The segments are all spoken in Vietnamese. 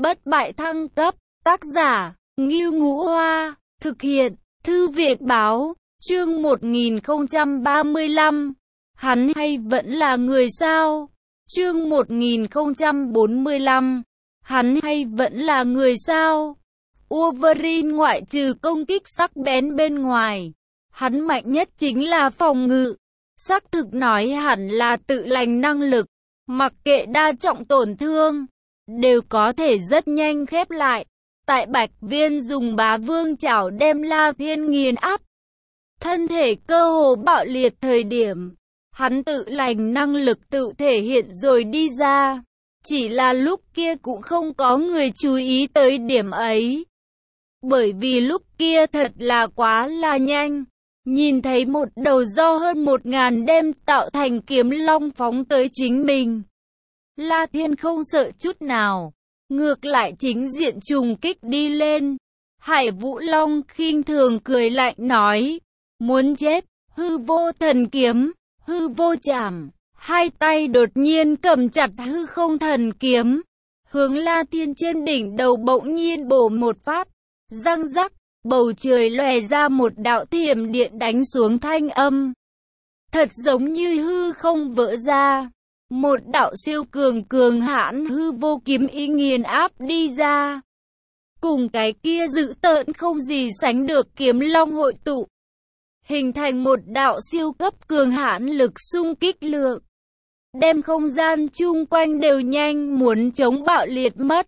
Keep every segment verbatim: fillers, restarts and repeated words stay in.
Bất bại thăng cấp, tác giả, Ngưu Ngũ Hoa, thực hiện, Thư viện báo, chương một nghìn không trăm ba mươi lăm, hắn hay vẫn là người sao? Chương một nghìn không trăm bốn mươi lăm, hắn hay vẫn là người sao? Wolverine ngoại trừ công kích sắc bén bên ngoài, hắn mạnh nhất chính là phòng ngự. Xác thực nói hẳn là tự lành năng lực, mặc kệ đa trọng tổn thương, đều có thể rất nhanh khép lại. Tại Bạch Viên dùng bá vương chảo đem La Thiên nghiền áp, thân thể cơ hồ bạo liệt thời điểm, hắn tự lành năng lực tự thể hiện rồi đi ra. Chỉ là lúc kia cũng không có người chú ý tới điểm ấy. Bởi vì lúc kia thật là quá là nhanh. Nhìn thấy một đầu do hơn một ngàn đem tạo thành kiếm long phóng tới chính mình, La Thiên không sợ chút nào, ngược lại chính diện trùng kích đi lên. Hải Vũ Long khinh thường cười lạnh nói, muốn chết. Hư vô thần kiếm, hư vô chảm, hai tay đột nhiên cầm chặt hư không thần kiếm, hướng La Thiên trên đỉnh đầu bỗng nhiên bổ một phát, răng rắc. Bầu trời lòe ra một đạo thiểm điện đánh xuống thanh âm. Thật giống như hư không vỡ ra. Một đạo siêu cường cường hãn hư vô kiếm ý nghiền áp đi ra. Cùng cái kia dữ tợn không gì sánh được kiếm long hội tụ. Hình thành một đạo siêu cấp cường hãn lực xung kích lượng. Đem không gian chung quanh đều nhanh muốn chống bạo liệt mất.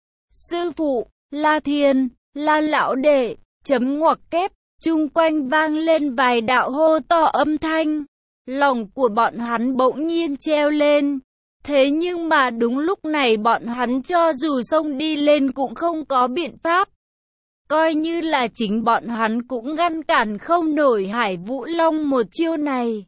Sư phụ, La Thiên, La lão đệ, chấm ngoặc kép, chung quanh vang lên vài đạo hô to âm thanh. Lòng của bọn hắn bỗng nhiên treo lên. Thế nhưng mà đúng lúc này bọn hắn cho dù xông đi lên cũng không có biện pháp. Coi như là chính bọn hắn cũng ngăn cản không nổi Hải Vũ Long một chiêu này.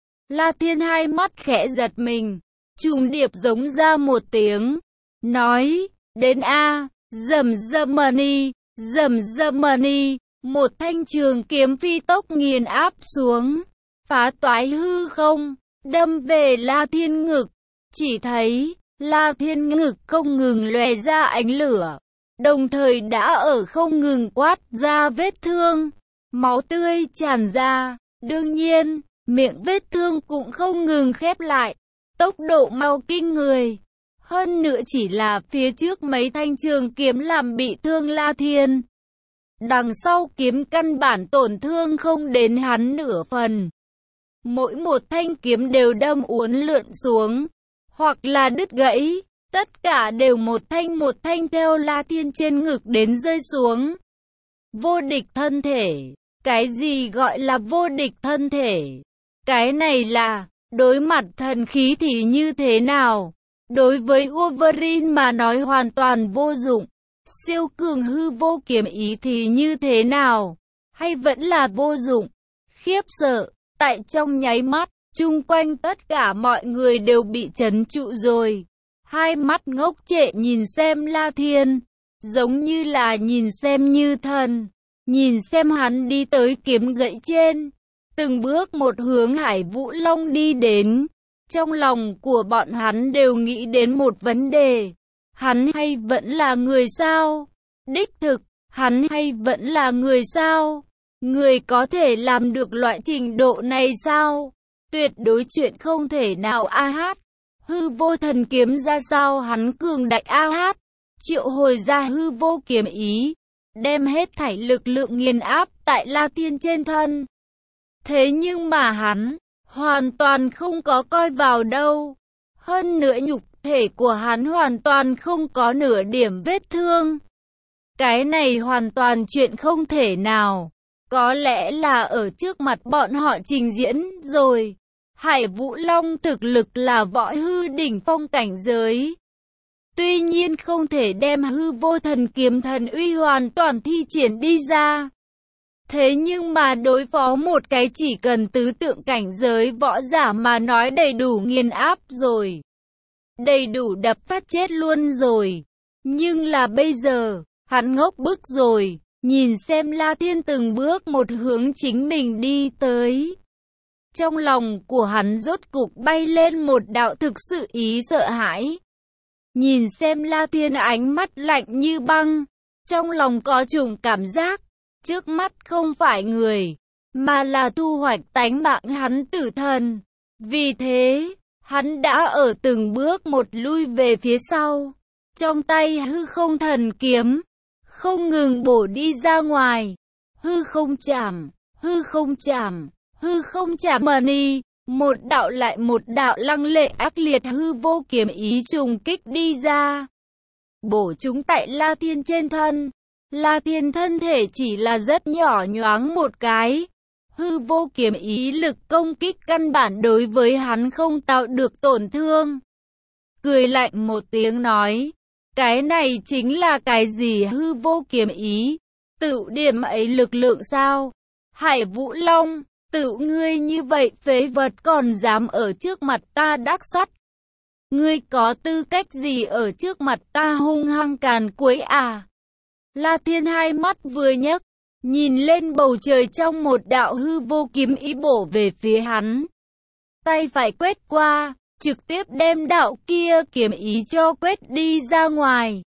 La Thiên hai mắt khẽ giật mình, trùng điệp giống ra một tiếng, nói, đến a, rầm rầm mani. Rầm rầm mani, một thanh trường kiếm phi tốc nghiền áp xuống, phá toái hư không, đâm về La Thiên ngực. Chỉ thấy, La Thiên ngực không ngừng lòe ra ánh lửa, đồng thời đã ở không ngừng quát ra vết thương, máu tươi tràn ra. Đương nhiên, miệng vết thương cũng không ngừng khép lại, tốc độ mau kinh người. Hơn nữa chỉ là phía trước mấy thanh trường kiếm làm bị thương La Thiên. Đằng sau kiếm căn bản tổn thương không đến hắn nửa phần. Mỗi một thanh kiếm đều đâm uốn lượn xuống, hoặc là đứt gãy. Tất cả đều một thanh một thanh theo La Thiên trên ngực đến rơi xuống. Vô địch thân thể. Cái gì gọi là vô địch thân thể? Cái này là, đối mặt thần khí thì như thế nào? Đối với Wolverine mà nói hoàn toàn vô dụng. Siêu cường hư vô kiếm ý thì như thế nào? Hay vẫn là vô dụng? Khiếp sợ, tại trong nháy mắt, chung quanh tất cả mọi người đều bị trấn trụ rồi. Hai mắt ngốc trệ nhìn xem La Thiên, giống như là nhìn xem như thần. Nhìn xem hắn đi tới kiếm gãy trên, từng bước một hướng Hải Vũ Long đi đến. Trong lòng của bọn hắn đều nghĩ đến một vấn đề. Hắn hay vẫn là người sao? Đích thực, hắn hay vẫn là người sao? Người có thể làm được loại trình độ này sao? Tuyệt đối chuyện không thể nào a hát. Hư vô thần kiếm ra sao hắn cường đại a hát. Triệu hồi ra hư vô kiếm ý. Đem hết thảy lực lượng nghiền áp tại La Thiên trên thân. Thế nhưng mà hắn hoàn toàn không có coi vào đâu. Hơn nữa nhục thể của hắn hoàn toàn không có nửa điểm vết thương. Cái này hoàn toàn chuyện không thể nào. Có lẽ là ở trước mặt bọn họ trình diễn rồi. Hải Vũ Long thực lực là võ hư đỉnh phong cảnh giới. Tuy nhiên không thể đem hư vô thần kiếm thần uy hoàn toàn thi triển đi ra. Thế nhưng mà đối phó một cái chỉ cần tứ tượng cảnh giới võ giả mà nói đầy đủ nghiền áp rồi. Đầy đủ đập phát chết luôn rồi. Nhưng là bây giờ, hắn ngốc bức rồi. Nhìn xem La Thiên từng bước một hướng chính mình đi tới. Trong lòng của hắn rốt cục bay lên một đạo thực sự ý sợ hãi. Nhìn xem La Thiên ánh mắt lạnh như băng, trong lòng có chủng cảm giác, trước mắt không phải người, mà là thu hoạch tánh mạng hắn tử thần. Vì thế, hắn đã ở từng bước một lui về phía sau, trong tay hư không thần kiếm, không ngừng bổ đi ra ngoài. Hư không chạm, hư không chạm, hư không chạm mani, một đạo lại một đạo lăng lệ ác liệt hư vô kiếm ý trùng kích đi ra, bổ chúng tại La Thiên trên thân. La Thiên thân thể chỉ là rất nhỏ nhoáng một cái, hư vô kiếm ý lực công kích căn bản đối với hắn không tạo được tổn thương. Cười lạnh một tiếng nói, cái này chính là cái gì hư vô kiếm ý? Tự điểm ấy lực lượng sao? Hải Vũ Long, tự ngươi như vậy phế vật còn dám ở trước mặt ta đắc sắt. Ngươi có tư cách gì ở trước mặt ta hung hăng càn quấy à? La Thiên hai mắt vừa nhấc, nhìn lên bầu trời trong một đạo hư vô kiếm ý bổ về phía hắn. Tay phải quét qua, trực tiếp đem đạo kia kiếm ý cho quét đi ra ngoài.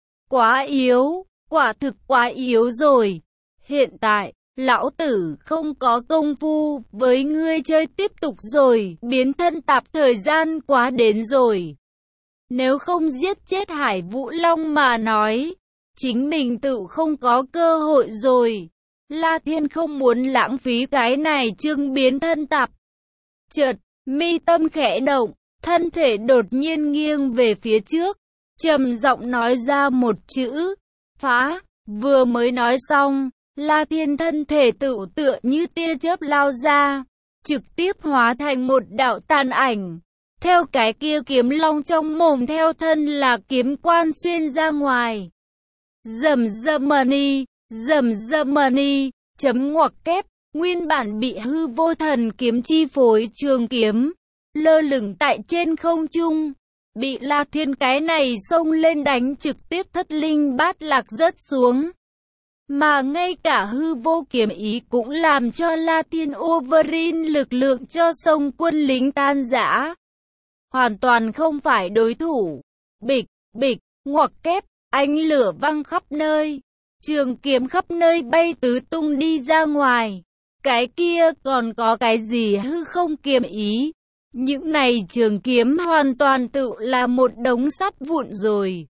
Quá yếu, quả thực quá yếu rồi. Hiện tại, lão tử không có công phu với ngươi chơi tiếp tục rồi, biến thân tạp thời gian quá đến rồi. Nếu không giết chết Hải Vũ Long mà nói, chính mình tự không có cơ hội rồi. La Thiên không muốn lãng phí cái này chương biến thân tạp. Chợt, mi tâm khẽ động, thân thể đột nhiên nghiêng về phía trước, trầm giọng nói ra một chữ, phá. Vừa mới nói xong, La Thiên thân thể tự tựa như tia chớp lao ra, trực tiếp hóa thành một đạo tàn ảnh. Theo cái kia kiếm long trong mồm theo thân là kiếm quan xuyên ra ngoài. Rầm rầm mani, rầm rầm mani, chấm ngoặc kép, nguyên bản bị hư vô thần kiếm chi phối trường kiếm, lơ lửng tại trên không trung, bị La Thiên cái này xông lên đánh trực tiếp thất linh bát lạc rớt xuống. Mà ngay cả hư vô kiếm ý cũng làm cho La Thiên Overin lực lượng cho sông quân lính tan rã. Hoàn toàn không phải đối thủ. Bịch, bịch, ngoặc kép, ánh lửa văng khắp nơi. Trường kiếm khắp nơi bay tứ tung đi ra ngoài. Cái kia còn có cái gì hư không kiếm ý. Những này trường kiếm hoàn toàn tự là một đống sắt vụn rồi.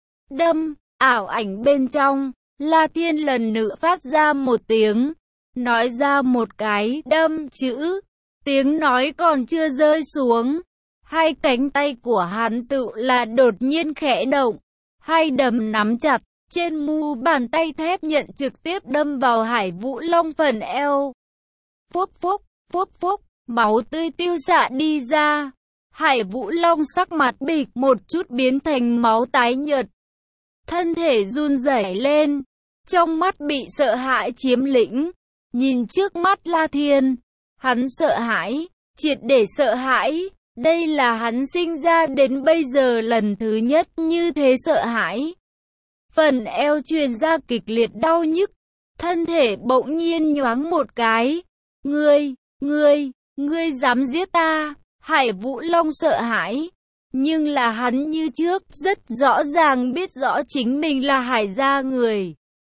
Đâm, ảo ảnh bên trong, La Thiên lần nữa phát ra một tiếng, nói ra một cái đâm chữ. Tiếng nói còn chưa rơi xuống, hai cánh tay của hắn tự là đột nhiên khẽ động, hai đấm nắm chặt, trên mu bàn tay thép nhận trực tiếp đâm vào Hải Vũ Long phần eo. Phúc phúc, phúc phúc, máu tươi tiêu xạ đi ra. Hải Vũ Long sắc mặt bịch một chút biến thành máu tái nhợt. Thân thể run rẩy lên, trong mắt bị sợ hãi chiếm lĩnh. Nhìn trước mắt La Thiên, hắn sợ hãi, triệt để sợ hãi. Đây là hắn sinh ra đến bây giờ lần thứ nhất như thế sợ hãi. Phần eo truyền ra kịch liệt đau nhức, thân thể bỗng nhiên nhoáng một cái. Ngươi, ngươi, ngươi dám giết ta? Hải Vũ Long sợ hãi, nhưng là hắn như trước rất rõ ràng biết rõ chính mình là Hải gia người,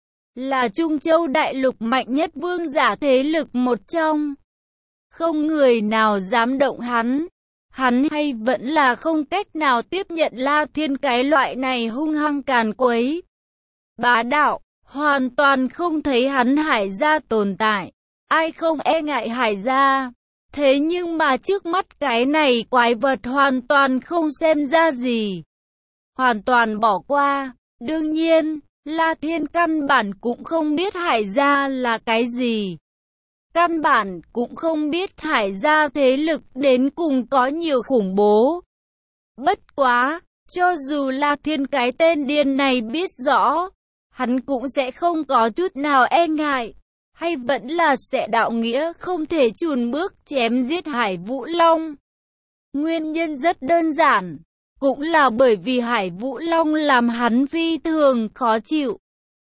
là Trung Châu đại lục mạnh nhất vương giả thế lực một trong. Không người nào dám động hắn. Hắn hay vẫn là không cách nào tiếp nhận La Thiên cái loại này hung hăng càn quấy, bá đạo, hoàn toàn không thấy hắn Hải gia tồn tại. Ai không e ngại Hải gia? Thế nhưng mà trước mắt cái này quái vật hoàn toàn không xem ra gì, hoàn toàn bỏ qua. Đương nhiên, La Thiên căn bản cũng không biết Hải gia là cái gì. Căn bản cũng không biết Hải gia thế lực đến cùng có nhiều khủng bố. Bất quá, cho dù La Thiên cái tên điên này biết rõ, hắn cũng sẽ không có chút nào e ngại, hay vẫn là sẽ đạo nghĩa không thể chùn bước chém giết Hải Vũ Long. Nguyên nhân rất đơn giản, cũng là bởi vì Hải Vũ Long làm hắn phi thường khó chịu.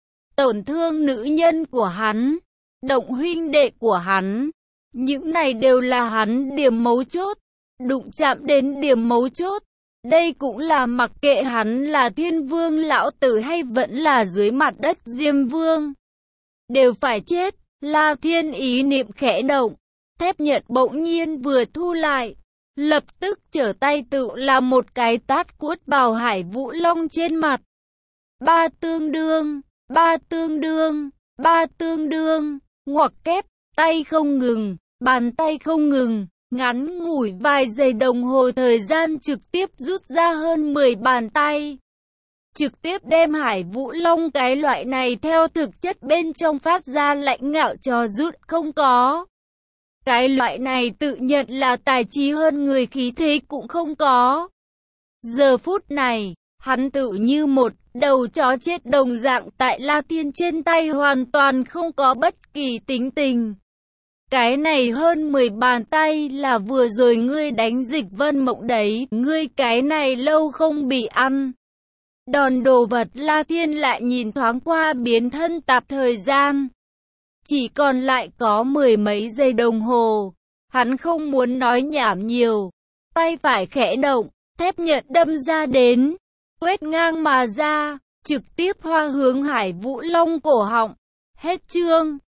Tổn thương nữ nhân của hắn, động huynh đệ của hắn, những này đều là hắn điểm mấu chốt, đụng chạm đến điểm mấu chốt. Đây cũng là mặc kệ hắn là thiên vương lão tử hay vẫn là dưới mặt đất Diêm Vương. Đều phải chết. La Thiên ý niệm khẽ động. Thép Nhật bỗng nhiên vừa thu lại. Lập tức trở tay tự là một cái tát cuốt vào Hải Vũ Long trên mặt. Ba tương đương, ba tương đương, ba tương đương, ngoặc kép, tay không ngừng, bàn tay không ngừng. Ngắn ngủi vài giây đồng hồ thời gian trực tiếp rút ra hơn mười bàn tay. Trực tiếp đem Hải Vũ Long cái loại này theo thực chất bên trong phát ra lạnh ngạo cho rút không có. Cái loại này tự nhận là tài trí hơn người khí thế cũng không có. Giờ phút này, hắn tự như một đầu chó chết đồng dạng tại La Thiên trên tay hoàn toàn không có bất kỳ tính tình. Cái này hơn mười bàn tay là vừa rồi ngươi đánh Dịch Vân Mộng đấy, ngươi cái này lâu không bị ăn. Đòn đồ vật. La Thiên lại nhìn thoáng qua biến thân tạp thời gian. Chỉ còn lại có mười mấy giây đồng hồ. Hắn không muốn nói nhảm nhiều. Tay phải khẽ động, thép Nhật đâm ra đến. Quét ngang mà ra, trực tiếp hoa hướng Hải Vũ Long cổ họng. Hết chương.